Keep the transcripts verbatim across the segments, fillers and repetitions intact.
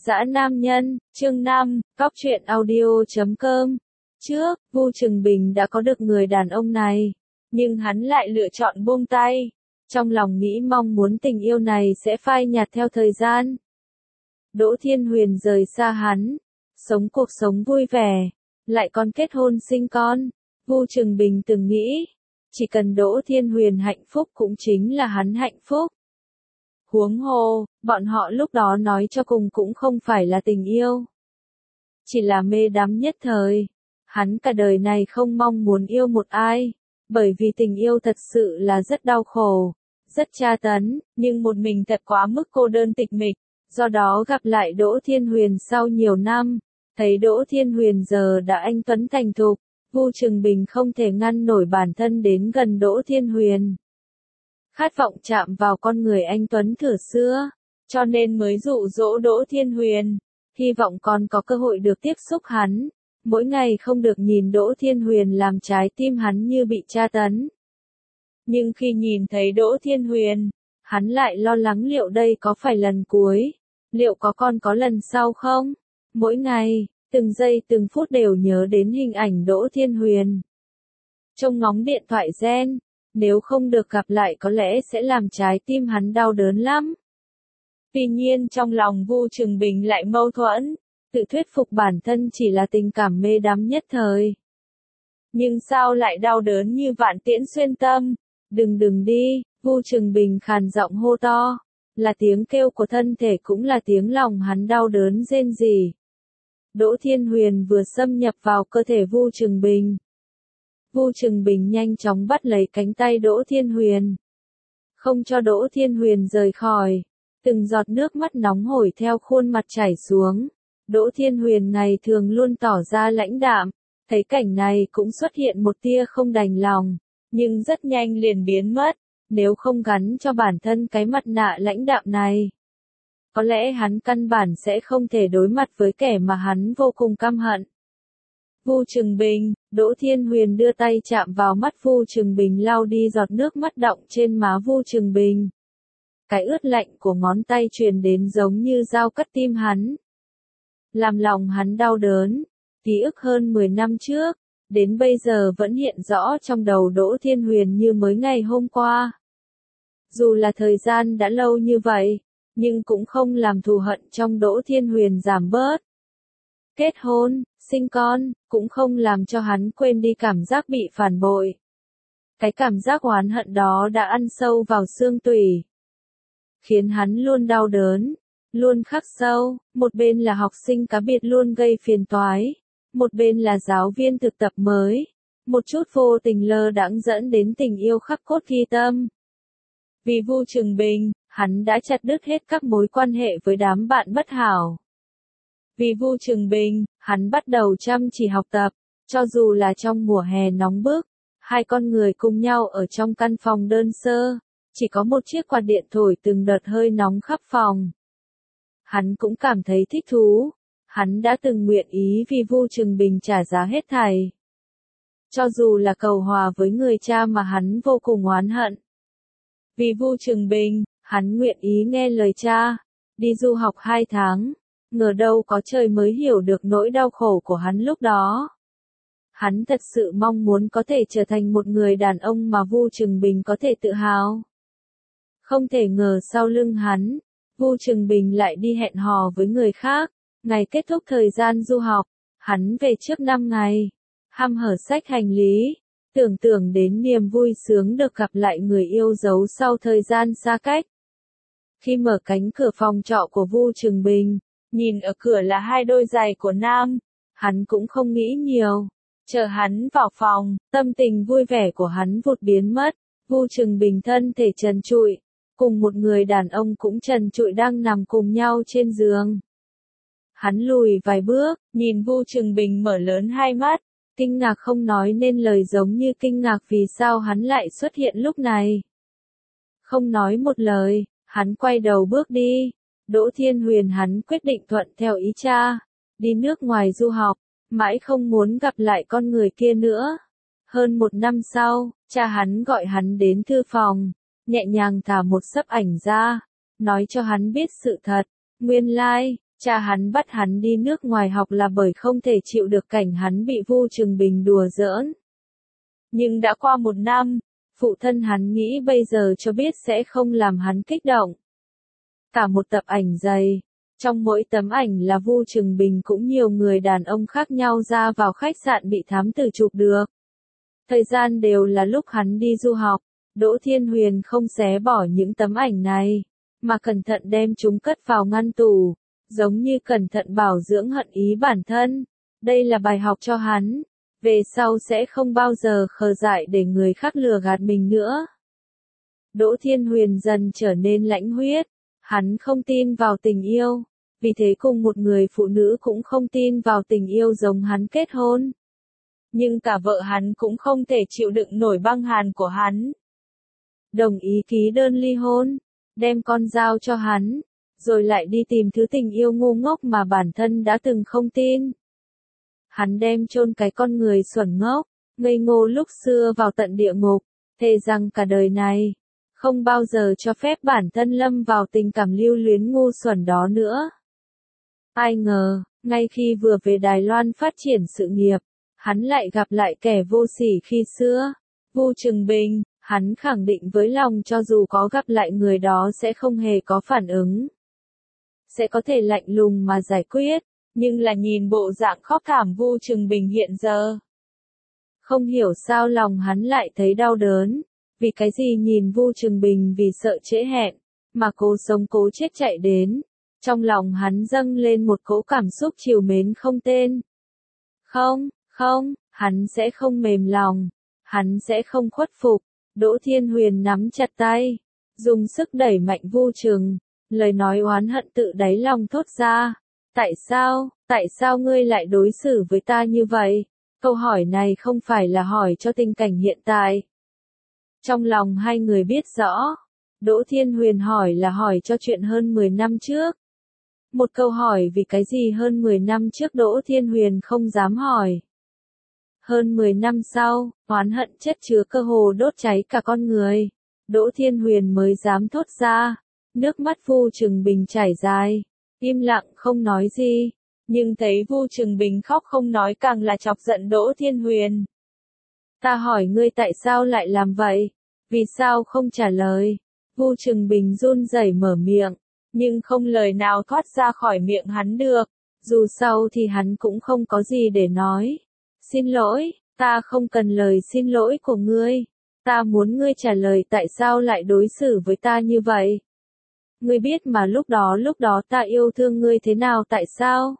Dã nam nhân, chương năm, góc truyện audio chấm com. Trước, Vu Trừng Bình đã có được người đàn ông này, nhưng hắn lại lựa chọn buông tay. Trong lòng nghĩ mong muốn tình yêu này sẽ phai nhạt theo thời gian. Đỗ Thiên Huyền rời xa hắn, sống cuộc sống vui vẻ, lại còn kết hôn sinh con. Vu Trừng Bình từng nghĩ, chỉ cần Đỗ Thiên Huyền hạnh phúc cũng chính là hắn hạnh phúc. Huống hồ, bọn họ lúc đó nói cho cùng cũng không phải là tình yêu. Chỉ là mê đắm nhất thời. Hắn cả đời này không mong muốn yêu một ai, bởi vì tình yêu thật sự là rất đau khổ, rất tra tấn, nhưng một mình thật quá mức cô đơn tịch mịch. Do đó gặp lại Đỗ Thiên Huyền sau nhiều năm, thấy Đỗ Thiên Huyền giờ đã anh tuấn thành thục, Vu Trừng Bình không thể ngăn nổi bản thân đến gần Đỗ Thiên Huyền. Khát vọng chạm vào con người anh tuấn thuở xưa, cho nên mới dụ dỗ Đỗ Thiên Huyền, hy vọng còn có cơ hội được tiếp xúc hắn, mỗi ngày không được nhìn Đỗ Thiên Huyền làm trái tim hắn như bị tra tấn. Nhưng khi nhìn thấy Đỗ Thiên Huyền, hắn lại lo lắng liệu đây có phải lần cuối, liệu có còn có lần sau không? Mỗi ngày, từng giây từng phút đều nhớ đến hình ảnh Đỗ Thiên Huyền. Trông ngóng điện thoại gen, nếu không được gặp lại có lẽ sẽ làm trái tim hắn đau đớn lắm. Tuy nhiên trong lòng Vu Trừng Bình lại mâu thuẫn, tự thuyết phục bản thân chỉ là tình cảm mê đắm nhất thời. Nhưng sao lại đau đớn như vạn tiễn xuyên tâm? Đừng đừng đi, Vu Trừng Bình khàn giọng hô to, là tiếng kêu của thân thể cũng là tiếng lòng hắn đau đớn rên rỉ. Đỗ Thiên Huyền vừa xâm nhập vào cơ thể Vu Trừng Bình. Vu Trừng Bình nhanh chóng bắt lấy cánh tay Đỗ Thiên Huyền, không cho Đỗ Thiên Huyền rời khỏi. Từng giọt nước mắt nóng hổi theo khuôn mặt chảy xuống. Đỗ Thiên Huyền ngày thường luôn tỏ ra lãnh đạm, thấy cảnh này cũng xuất hiện một tia không đành lòng, nhưng rất nhanh liền biến mất, nếu không gắn cho bản thân cái mặt nạ lãnh đạm này. Có lẽ hắn căn bản sẽ không thể đối mặt với kẻ mà hắn vô cùng căm hận. Vu Trừng Bình, Đỗ Thiên Huyền đưa tay chạm vào mắt Vu Trừng Bình lau đi giọt nước mắt đọng trên má Vu Trừng Bình. Cái ướt lạnh của ngón tay truyền đến giống như dao cắt tim hắn. Làm lòng hắn đau đớn, ký ức hơn mười năm trước, đến bây giờ vẫn hiện rõ trong đầu Đỗ Thiên Huyền như mới ngày hôm qua. Dù là thời gian đã lâu như vậy, nhưng cũng không làm thù hận trong Đỗ Thiên Huyền giảm bớt. Kết hôn, sinh con, cũng không làm cho hắn quên đi cảm giác bị phản bội. Cái cảm giác oán hận đó đã ăn sâu vào xương tủy, khiến hắn luôn đau đớn, luôn khắc sâu. Một bên là học sinh cá biệt luôn gây phiền toái, một bên là giáo viên thực tập mới, một chút vô tình lơ đãng dẫn đến tình yêu khắc cốt ghi tâm. Vì Vu Trừng Bình, hắn đã chặt đứt hết các mối quan hệ với đám bạn bất hảo. Vì Vu Trừng Bình, hắn bắt đầu chăm chỉ học tập, cho dù là trong mùa hè nóng bức, hai con người cùng nhau ở trong căn phòng đơn sơ, chỉ có một chiếc quạt điện thổi từng đợt hơi nóng khắp phòng. Hắn cũng cảm thấy thích thú, hắn đã từng nguyện ý vì Vu Trừng Bình trả giá hết thảy. Cho dù là cầu hòa với người cha mà hắn vô cùng oán hận. Vì Vu Trừng Bình, hắn nguyện ý nghe lời cha, đi du học hai tháng, ngờ đâu có trời mới hiểu được nỗi đau khổ của hắn lúc đó. Hắn thật sự mong muốn có thể trở thành một người đàn ông mà Vu Trừng Bình có thể tự hào. Không thể ngờ sau lưng hắn, Vu Trừng Bình lại đi hẹn hò với người khác. Ngày kết thúc thời gian du học, hắn về trước năm ngày, hăm hở xách hành lý, tưởng tượng đến niềm vui sướng được gặp lại người yêu dấu sau thời gian xa cách. Khi mở cánh cửa phòng trọ của Vu Trừng Bình, nhìn ở cửa là hai đôi giày của nam, hắn cũng không nghĩ nhiều. Chờ hắn vào phòng, tâm tình vui vẻ của hắn vụt biến mất. Vu Trừng Bình thân thể trần trụi, cùng một người đàn ông cũng trần trụi đang nằm cùng nhau trên giường. Hắn lùi vài bước, nhìn Vu Trừng Bình mở lớn hai mắt, kinh ngạc không nói nên lời, giống như kinh ngạc vì sao hắn lại xuất hiện lúc này. Không nói một lời, hắn quay đầu bước đi. Đỗ Thiên Huyền hắn quyết định thuận theo ý cha, đi nước ngoài du học, mãi không muốn gặp lại con người kia nữa. Hơn một năm sau, cha hắn gọi hắn đến thư phòng, nhẹ nhàng thả một xấp ảnh ra, nói cho hắn biết sự thật. Nguyên lai, Cha hắn bắt hắn đi nước ngoài học là bởi không thể chịu được cảnh hắn bị Vu Trừng Bình đùa giỡn. Nhưng đã qua một năm, phụ thân hắn nghĩ bây giờ cho biết sẽ không làm hắn kích động. Cả một tập ảnh dày, trong mỗi tấm ảnh là Vu Trừng Bình cũng nhiều người đàn ông khác nhau ra vào khách sạn bị thám tử chụp được. Thời gian đều là lúc hắn đi du học, Đỗ Thiên Huyền không xé bỏ những tấm ảnh này, mà cẩn thận đem chúng cất vào ngăn tủ, giống như cẩn thận bảo dưỡng hận ý bản thân. Đây là bài học cho hắn, về sau sẽ không bao giờ khờ dại để người khác lừa gạt mình nữa. Đỗ Thiên Huyền dần trở nên lãnh huyết, hắn không tin vào tình yêu, vì thế cùng một người phụ nữ cũng không tin vào tình yêu giống hắn kết hôn. Nhưng cả vợ hắn cũng không thể chịu đựng nổi băng hàn của hắn. Đồng ý ký đơn ly hôn, đem con dao cho hắn, rồi lại đi tìm thứ tình yêu ngu ngốc mà bản thân đã từng không tin. Hắn đem chôn cái con người xuẩn ngốc, ngây ngô lúc xưa vào tận địa ngục, thề rằng cả đời này, không bao giờ cho phép bản thân lâm vào tình cảm lưu luyến ngu xuẩn đó nữa. Ai ngờ, ngay khi vừa về Đài Loan phát triển sự nghiệp, hắn lại gặp lại kẻ vô sỉ khi xưa, Vu Trừng Bình. Hắn khẳng định với lòng cho dù có gặp lại người đó sẽ không hề có phản ứng. Sẽ có thể lạnh lùng mà giải quyết, nhưng là nhìn bộ dạng khóc thảm Vu Trừng Bình hiện giờ. Không hiểu sao lòng hắn lại thấy đau đớn, vì cái gì nhìn Vu Trừng Bình vì sợ trễ hẹn, mà cố sống cố chết chạy đến. Trong lòng hắn dâng lên một cỗ cảm xúc trìu mến không tên. Không, không, hắn sẽ không mềm lòng, hắn sẽ không khuất phục. Đỗ Thiên Huyền nắm chặt tay, dùng sức đẩy mạnh Vu Trừng, lời nói oán hận tự đáy lòng thốt ra. Tại sao, tại sao ngươi lại đối xử với ta như vậy? Câu hỏi này không phải là hỏi cho tình cảnh hiện tại. Trong lòng hai người biết rõ, Đỗ Thiên Huyền hỏi là hỏi cho chuyện hơn mười năm trước. Một câu hỏi vì cái gì hơn mười năm trước Đỗ Thiên Huyền không dám hỏi. Hơn mười năm sau, oán hận chất chứa cơ hồ đốt cháy cả con người. Đỗ Thiên Huyền mới dám thốt ra. Nước mắt Vu Trừng Bình chảy dài. Im lặng không nói gì. Nhưng thấy Vu Trừng Bình khóc không nói càng là chọc giận Đỗ Thiên Huyền. Ta hỏi ngươi tại sao lại làm vậy? Vì sao không trả lời? Vu Trừng Bình run rẩy mở miệng. Nhưng không lời nào thoát ra khỏi miệng hắn được. Dù sao thì hắn cũng không có gì để nói. Xin lỗi, ta không cần lời xin lỗi của ngươi. Ta muốn ngươi trả lời tại sao lại đối xử với ta như vậy. Ngươi biết mà lúc đó lúc đó ta yêu thương ngươi thế nào tại sao?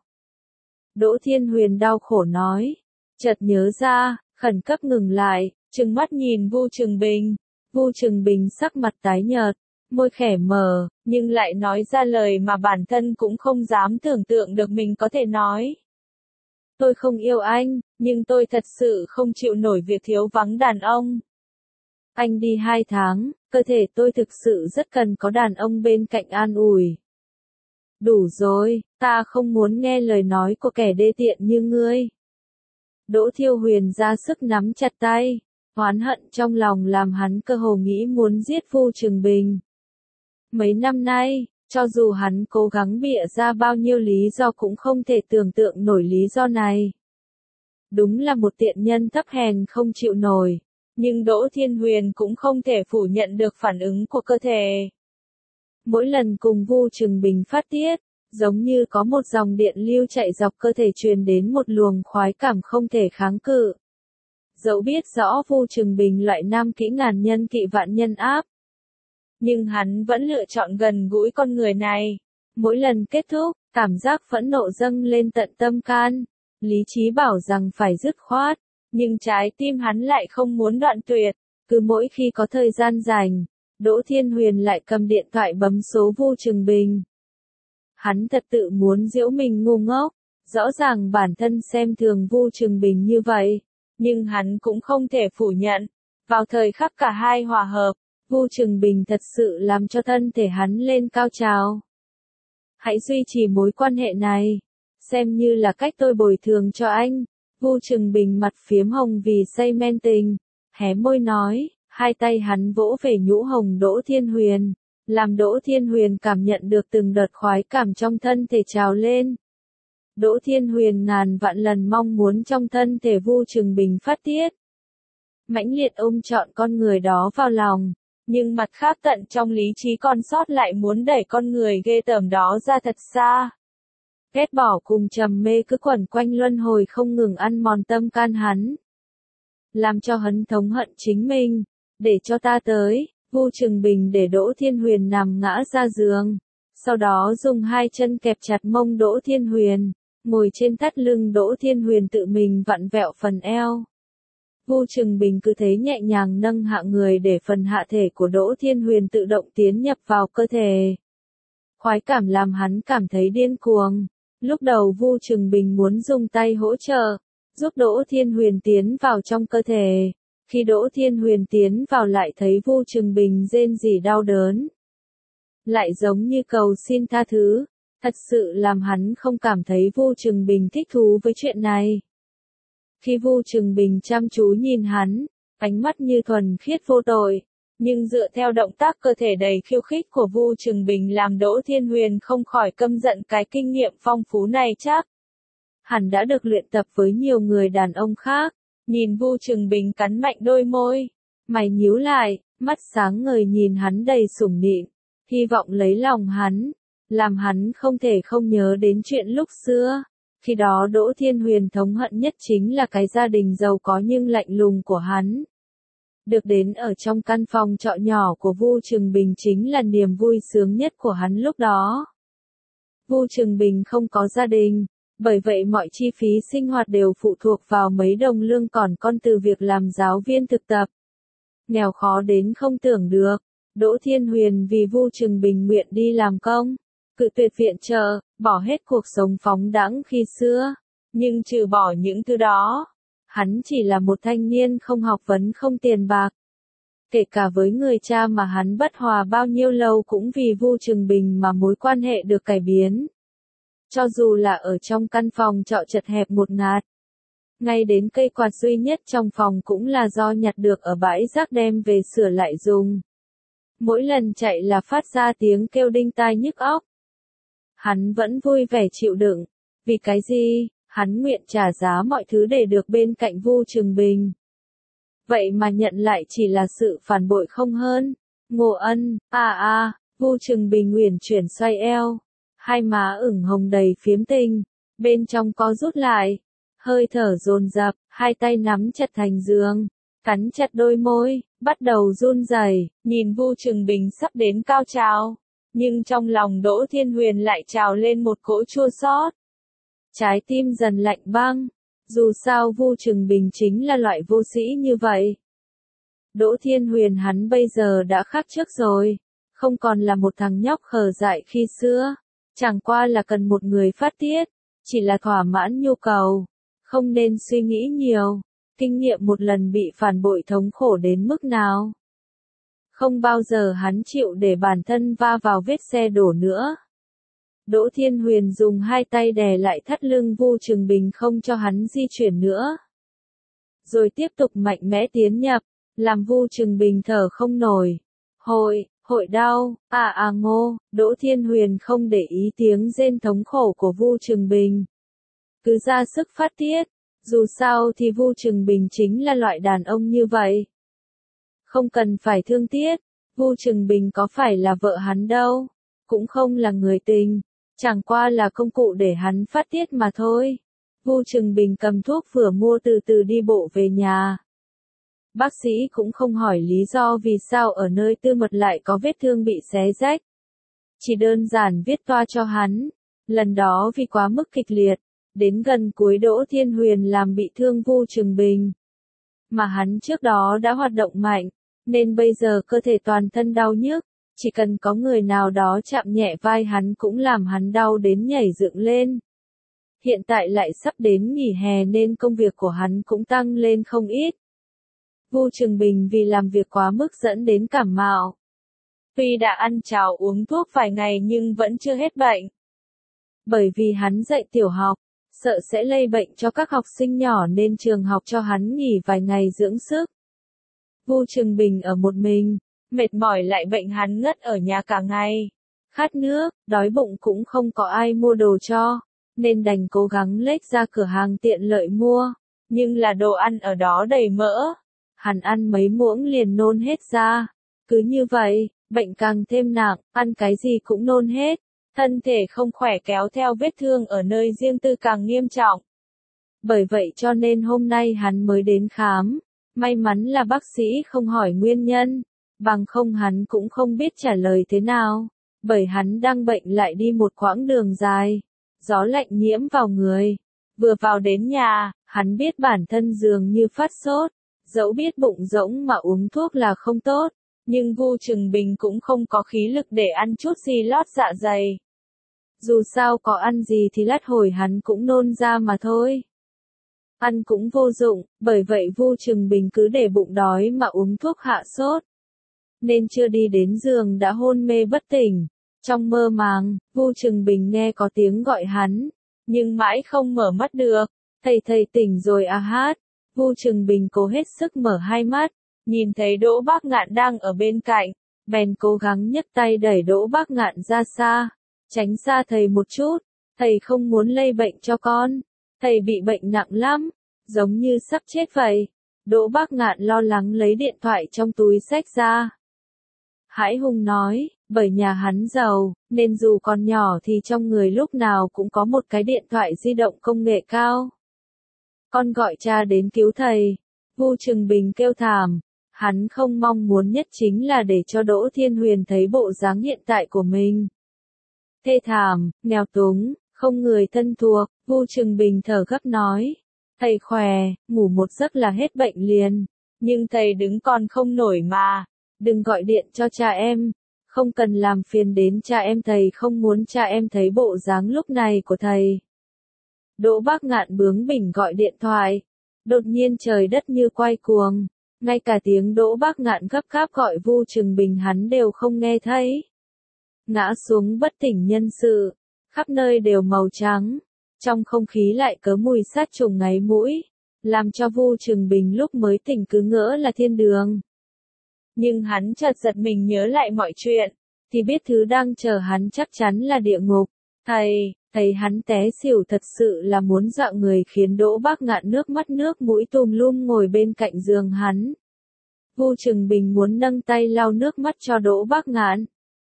Đỗ Thiên Huyền đau khổ nói. Chợt nhớ ra, khẩn cấp ngừng lại, trừng mắt nhìn Vu Trừng Bình. Vu Trừng Bình sắc mặt tái nhợt, môi khẽ mở, nhưng lại nói ra lời mà bản thân cũng không dám tưởng tượng được mình có thể nói. Tôi không yêu anh, nhưng tôi thật sự không chịu nổi việc thiếu vắng đàn ông. Anh đi hai tháng, cơ thể tôi thực sự rất cần có đàn ông bên cạnh an ủi. Đủ rồi, ta không muốn nghe lời nói của kẻ đê tiện như ngươi. Đỗ Thiêu Huyền ra sức nắm chặt tay, oán hận trong lòng làm hắn cơ hồ nghĩ muốn giết Vu Trừng Bình. Mấy năm nay, cho dù hắn cố gắng bịa ra bao nhiêu lý do cũng không thể tưởng tượng nổi lý do này. Đúng là một tiện nhân thấp hèn không chịu nổi, nhưng Đỗ Thiên Huyền cũng không thể phủ nhận được phản ứng của cơ thể. Mỗi lần cùng Vu Trừng Bình phát tiết, giống như có một dòng điện lưu chạy dọc cơ thể truyền đến một luồng khoái cảm không thể kháng cự. Dẫu biết rõ Vu Trừng Bình loại nam kỹ ngàn nhân kỵ vạn nhân áp, nhưng hắn vẫn lựa chọn gần gũi con người này. Mỗi lần kết thúc, cảm giác phẫn nộ dâng lên tận tâm can. Lý trí bảo rằng phải dứt khoát, nhưng trái tim hắn lại không muốn đoạn tuyệt. Cứ mỗi khi có thời gian rảnh, Đỗ Thiên Huyền lại cầm điện thoại bấm số Vu Trừng Bình. Hắn thật tự muốn giễu mình ngu ngốc, rõ ràng bản thân xem thường Vu Trừng Bình như vậy, nhưng hắn cũng không thể phủ nhận. Vào thời khắc cả hai hòa hợp, Vu Trừng Bình thật sự làm cho thân thể hắn lên cao trào. Hãy duy trì mối quan hệ này, xem như là cách tôi bồi thường cho anh. Vu Trừng Bình mặt phiếm hồng vì say men tình, hé môi nói, hai tay hắn vỗ về nhũ hồng Đỗ Thiên Huyền, làm Đỗ Thiên Huyền cảm nhận được từng đợt khoái cảm trong thân thể trào lên. Đỗ Thiên Huyền ngàn vạn lần mong muốn trong thân thể Vu Trừng Bình phát tiết. Mãnh liệt ôm trọn con người đó vào lòng, nhưng mặt khác tận trong lý trí còn sót lại muốn đẩy con người ghê tởm đó ra thật xa. Ghét bỏ cùng trầm mê cứ quẩn quanh luân hồi không ngừng ăn mòn tâm can hắn. Làm cho hắn thống hận chính mình, để cho ta tới, Vu Trừng Bình để Đỗ Thiên Huyền nằm ngã ra giường, sau đó dùng hai chân kẹp chặt mông Đỗ Thiên Huyền, ngồi trên thắt lưng Đỗ Thiên Huyền tự mình vặn vẹo phần eo. Vu Trừng Bình cứ thế nhẹ nhàng nâng hạ người để phần hạ thể của Đỗ Thiên Huyền tự động tiến nhập vào cơ thể. Khoái cảm làm hắn cảm thấy điên cuồng. Lúc đầu Vu Trừng Bình muốn dùng tay hỗ trợ, giúp Đỗ Thiên Huyền tiến vào trong cơ thể. Khi Đỗ Thiên Huyền tiến vào lại thấy Vu Trừng Bình rên rỉ đau đớn. Lại giống như cầu xin tha thứ, thật sự làm hắn không cảm thấy Vu Trừng Bình thích thú với chuyện này. Khi Vu Trừng Bình chăm chú nhìn hắn, ánh mắt như thuần khiết vô tội, nhưng dựa theo động tác cơ thể đầy khiêu khích của Vu Trừng Bình làm Đỗ Thiên Huyền không khỏi căm giận cái kinh nghiệm phong phú này chắc. Hắn đã được luyện tập với nhiều người đàn ông khác, nhìn Vu Trừng Bình cắn mạnh đôi môi, mày nhíu lại, mắt sáng ngời nhìn hắn đầy sủng nịnh, hy vọng lấy lòng hắn, làm hắn không thể không nhớ đến chuyện lúc xưa. Khi đó Đỗ Thiên Huyền thống hận nhất chính là cái gia đình giàu có nhưng lạnh lùng của hắn. Được đến ở trong căn phòng trọ nhỏ của Vu Trừng Bình chính là niềm vui sướng nhất của hắn lúc đó. Vu Trừng Bình không có gia đình, bởi vậy mọi chi phí sinh hoạt đều phụ thuộc vào mấy đồng lương còn con từ việc làm giáo viên thực tập. Nghèo khó đến không tưởng được, Đỗ Thiên Huyền vì Vu Trừng Bình nguyện đi làm công, cự tuyệt viện trợ, bỏ hết cuộc sống phóng đãng khi xưa. Nhưng trừ bỏ những thứ đó, hắn chỉ là một thanh niên không học vấn không tiền bạc. Kể cả với người cha mà hắn bất hòa bao nhiêu lâu cũng vì Vu Trừng Bình mà mối quan hệ được cải biến. Cho dù là ở trong căn phòng trọ chật hẹp một ngạt. Ngay đến cây quạt duy nhất trong phòng cũng là do nhặt được ở bãi rác đem về sửa lại dùng. Mỗi lần chạy là phát ra tiếng kêu đinh tai nhức óc. Hắn vẫn vui vẻ chịu đựng. Vì cái gì? Hắn nguyện trả giá mọi thứ để được bên cạnh Vu Trừng Bình. Vậy mà nhận lại chỉ là sự phản bội không hơn. Ngô Ân, à à, Vu Trừng Bình uyển chuyển xoay eo. Hai má ửng hồng đầy phiếm tình. Bên trong có rút lại. Hơi thở dồn dập, hai tay nắm chặt thành giường. Cắn chặt đôi môi, bắt đầu run rẩy, nhìn Vu Trừng Bình sắp đến cao trào. Nhưng trong lòng Đỗ Thiên Huyền lại trào lên một cỗ chua xót. Trái tim dần lạnh băng, dù sao Vu Trừng Bình chính là loại vô sĩ như vậy. Đỗ Thiên Huyền hắn bây giờ đã khác trước rồi, không còn là một thằng nhóc khờ dại khi xưa, chẳng qua là cần một người phát tiết, chỉ là thỏa mãn nhu cầu, không nên suy nghĩ nhiều, kinh nghiệm một lần bị phản bội thống khổ đến mức nào. Không bao giờ hắn chịu để bản thân va vào vết xe đổ nữa. Đỗ Thiên Huyền dùng hai tay đè lại thắt lưng Vu Trừng Bình không cho hắn di chuyển nữa. Rồi tiếp tục mạnh mẽ tiến nhập, làm Vu Trừng Bình thở không nổi. Hội, hội đau, à à ngô, Đỗ Thiên Huyền không để ý tiếng rên thống khổ của Vu Trừng Bình. Cứ ra sức phát tiết, dù sao thì Vu Trừng Bình chính là loại đàn ông như vậy. Không cần phải thương tiếc, Vu Trừng Bình có phải là vợ hắn đâu, cũng không là người tình. Chẳng qua là công cụ để hắn phát tiết mà thôi. Vu Trừng Bình cầm thuốc vừa mua từ từ đi bộ về nhà. Bác sĩ cũng không hỏi lý do vì sao ở nơi tư mật lại có vết thương bị xé rách. Chỉ đơn giản viết toa cho hắn. Lần đó vì quá mức kịch liệt, đến gần cuối Đỗ Thiên Huyền làm bị thương Vu Trừng Bình. Mà hắn trước đó đã hoạt động mạnh, nên bây giờ cơ thể toàn thân đau nhức. Chỉ cần có người nào đó chạm nhẹ vai hắn cũng làm hắn đau đến nhảy dựng lên. Hiện tại lại sắp đến nghỉ hè nên công việc của hắn cũng tăng lên không ít. Vu Trừng Bình vì làm việc quá mức dẫn đến cảm mạo. Tuy đã ăn cháo uống thuốc vài ngày nhưng vẫn chưa hết bệnh. Bởi vì hắn dạy tiểu học, sợ sẽ lây bệnh cho các học sinh nhỏ nên trường học cho hắn nghỉ vài ngày dưỡng sức. Vu Trừng Bình ở một mình. mệt mỏi lại bệnh hắn ngất ở nhà cả ngày. Khát nước, đói bụng cũng không có ai mua đồ cho, nên đành cố gắng lết ra cửa hàng tiện lợi mua, nhưng là đồ ăn ở đó đầy mỡ. Hắn ăn mấy muỗng liền nôn hết ra. Cứ như vậy, bệnh càng thêm nặng, ăn cái gì cũng nôn hết. Thân thể không khỏe kéo theo vết thương ở nơi riêng tư càng nghiêm trọng. Bởi vậy cho nên hôm nay hắn mới đến khám. May mắn là bác sĩ không hỏi nguyên nhân, bằng không hắn cũng không biết trả lời thế nào. Bởi hắn đang bệnh lại đi một quãng đường dài, gió lạnh nhiễm vào người. Vừa vào đến nhà, hắn biết bản thân dường như phát sốt, dẫu biết bụng rỗng mà uống thuốc là không tốt, nhưng Vu Trừng Bình cũng không có khí lực để ăn chút gì lót dạ dày. Dù sao có ăn gì thì lát hồi hắn cũng nôn ra mà thôi. Ăn cũng vô dụng, bởi vậy Vu Trừng Bình cứ để bụng đói mà uống thuốc hạ sốt. Nên chưa đi đến giường đã hôn mê bất tỉnh. Trong mơ màng, Vu Trừng Bình nghe có tiếng gọi hắn, nhưng mãi không mở mắt được. Thầy thầy tỉnh rồi à hát. Vu Trừng Bình cố hết sức mở hai mắt, nhìn thấy Đỗ Bác Ngạn đang ở bên cạnh, bèn cố gắng nhấc tay đẩy Đỗ Bác Ngạn ra xa, tránh xa thầy một chút. Thầy không muốn lây bệnh cho con. Thầy bị bệnh nặng lắm, giống như sắp chết vậy. Đỗ Bác Ngạn lo lắng lấy điện thoại trong túi xách ra. Hải Hùng nói, bởi nhà hắn giàu, nên dù còn nhỏ thì trong người lúc nào cũng có một cái điện thoại di động công nghệ cao. Con gọi cha đến cứu thầy. Vu Trừng Bình kêu thảm. Hắn không mong muốn nhất chính là để cho Đỗ Thiên Huyền thấy bộ dáng hiện tại của mình. Thê thảm, nghèo túng, không người thân thuộc. Vu Trừng Bình thở gấp nói. Thầy khỏe, ngủ một giấc là hết bệnh liền. Nhưng thầy đứng còn không nổi mà. Đừng gọi điện cho cha em. Không cần làm phiền đến cha em, thầy không muốn cha em thấy bộ dáng lúc này của thầy. Đỗ Bác Ngạn bướng bỉnh gọi điện thoại. Đột nhiên trời đất như quay cuồng. Ngay cả tiếng Đỗ Bác Ngạn gấp gáp gọi Vu Trừng Bình hắn đều không nghe thấy. Ngã xuống bất tỉnh nhân sự. Khắp nơi đều màu trắng. Trong không khí lại có mùi sát trùng ngáy mũi. Làm cho Vu Trừng Bình lúc mới tỉnh cứ ngỡ là thiên đường. Nhưng hắn chợt giật mình nhớ lại mọi chuyện. Thì biết thứ đang chờ hắn chắc chắn là địa ngục. Thầy, thầy hắn té xỉu thật sự là muốn dọa người, khiến Đỗ Bác Ngạn nước mắt nước mũi tùm lum ngồi bên cạnh giường hắn. Vu Trừng Bình muốn nâng tay lau nước mắt cho Đỗ Bác Ngạn.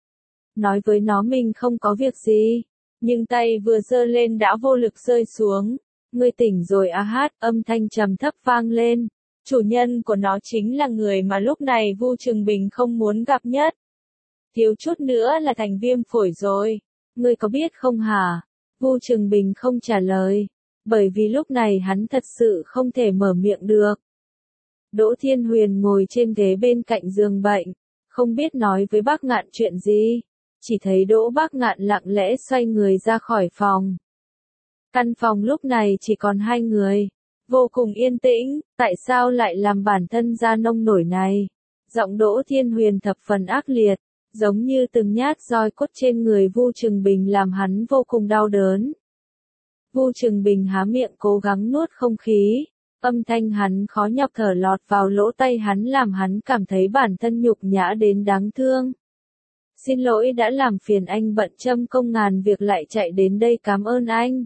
Nói với nó mình không có việc gì. Nhưng tay vừa giơ lên đã vô lực rơi xuống. Ngươi tỉnh rồi à hát, âm thanh trầm thấp vang lên. Chủ nhân của nó chính là người mà lúc này Vu Trừng Bình không muốn gặp nhất. Thiếu chút nữa là thành viêm phổi rồi. Ngươi có biết không hả? Vu Trừng Bình không trả lời. Bởi vì lúc này hắn thật sự không thể mở miệng được. Đỗ Thiên Huyền ngồi trên ghế bên cạnh giường bệnh. Không biết nói với Bác Ngạn chuyện gì. Chỉ thấy Đỗ Bác Ngạn lặng lẽ xoay người ra khỏi phòng. Căn phòng lúc này chỉ còn hai người. Vô cùng yên tĩnh, tại sao lại làm bản thân ra nông nổi này? Giọng Đỗ Thiên Huyền thập phần ác liệt, giống như từng nhát roi cốt trên người Vu Trừng Bình làm hắn vô cùng đau đớn. Vu Trừng Bình há miệng cố gắng nuốt không khí, âm thanh hắn khó nhọc thở lọt vào lỗ tai hắn làm hắn cảm thấy bản thân nhục nhã đến đáng thương. Xin lỗi đã làm phiền anh, bận trăm công ngàn việc lại chạy đến đây, cảm ơn anh.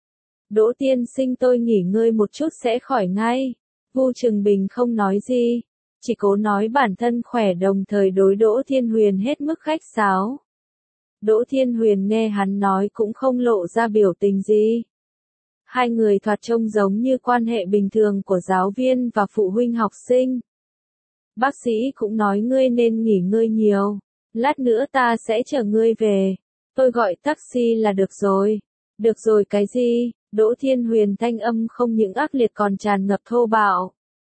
Đỗ tiên sinh, tôi nghỉ ngơi một chút sẽ khỏi ngay. Vu Trừng Bình không nói gì, chỉ cố nói bản thân khỏe, đồng thời đối Đỗ Thiên Huyền hết mức khách sáo. Đỗ Thiên Huyền nghe hắn nói cũng không lộ ra biểu tình gì. Hai người thoạt trông giống như quan hệ bình thường của giáo viên và phụ huynh học sinh. Bác sĩ cũng nói ngươi nên nghỉ ngơi nhiều. Lát nữa ta sẽ chở ngươi về. Tôi gọi taxi là được rồi. Được rồi cái gì? Đỗ Thiên Huyền thanh âm không những ác liệt còn tràn ngập thô bạo.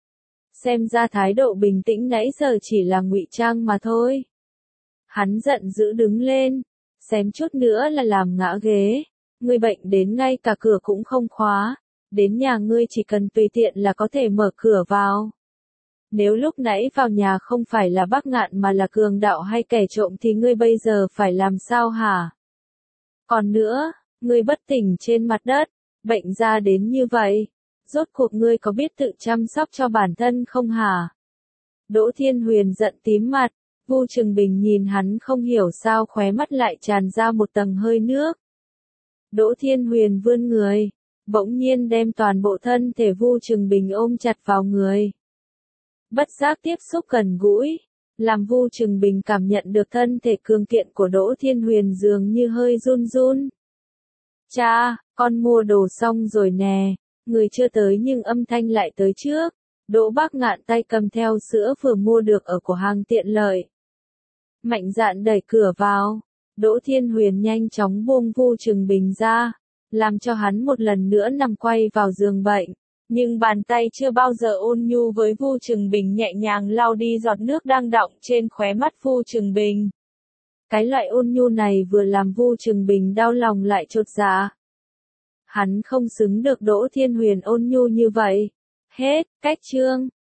Xem ra thái độ bình tĩnh nãy giờ chỉ là ngụy trang mà thôi. Hắn giận dữ đứng lên, xém chút nữa là làm ngã ghế. Ngươi bệnh đến ngay cả cửa cũng không khóa. Đến nhà ngươi chỉ cần tùy tiện là có thể mở cửa vào. Nếu lúc nãy vào nhà không phải là Bác Ngạn mà là cường đạo hay kẻ trộm thì ngươi bây giờ phải làm sao hả? Còn nữa, ngươi bất tỉnh trên mặt đất, bệnh ra đến như vậy. Rốt cuộc ngươi có biết tự chăm sóc cho bản thân không hả? Đỗ Thiên Huyền giận tím mặt, Vu Trừng Bình nhìn hắn không hiểu sao khóe mắt lại tràn ra một tầng hơi nước. Đỗ Thiên Huyền vươn người, bỗng nhiên đem toàn bộ thân thể Vu Trừng Bình ôm chặt vào người. Bất giác tiếp xúc gần gũi, làm Vu Trừng Bình cảm nhận được thân thể cường kiện của Đỗ Thiên Huyền dường như hơi run run. Cha, con mua đồ xong rồi nè, người chưa tới nhưng âm thanh lại tới trước. Đỗ Bác Ngạn tay cầm theo sữa vừa mua được ở cửa hàng tiện lợi. Mạnh dạn đẩy cửa vào, Đỗ Thiên Huyền nhanh chóng buông Vu Trừng Bình ra, làm cho hắn một lần nữa nằm quay vào giường bệnh. Nhưng bàn tay chưa bao giờ ôn nhu với Vu Trừng Bình nhẹ nhàng lau đi giọt nước đang đọng trên khóe mắt Vu Trừng Bình. Cái loại ôn nhu này vừa làm Vu Trừng Bình đau lòng lại chột dạ. Hắn không xứng được Đỗ Thiên Huyền ôn nhu như vậy. Hết, cách chương.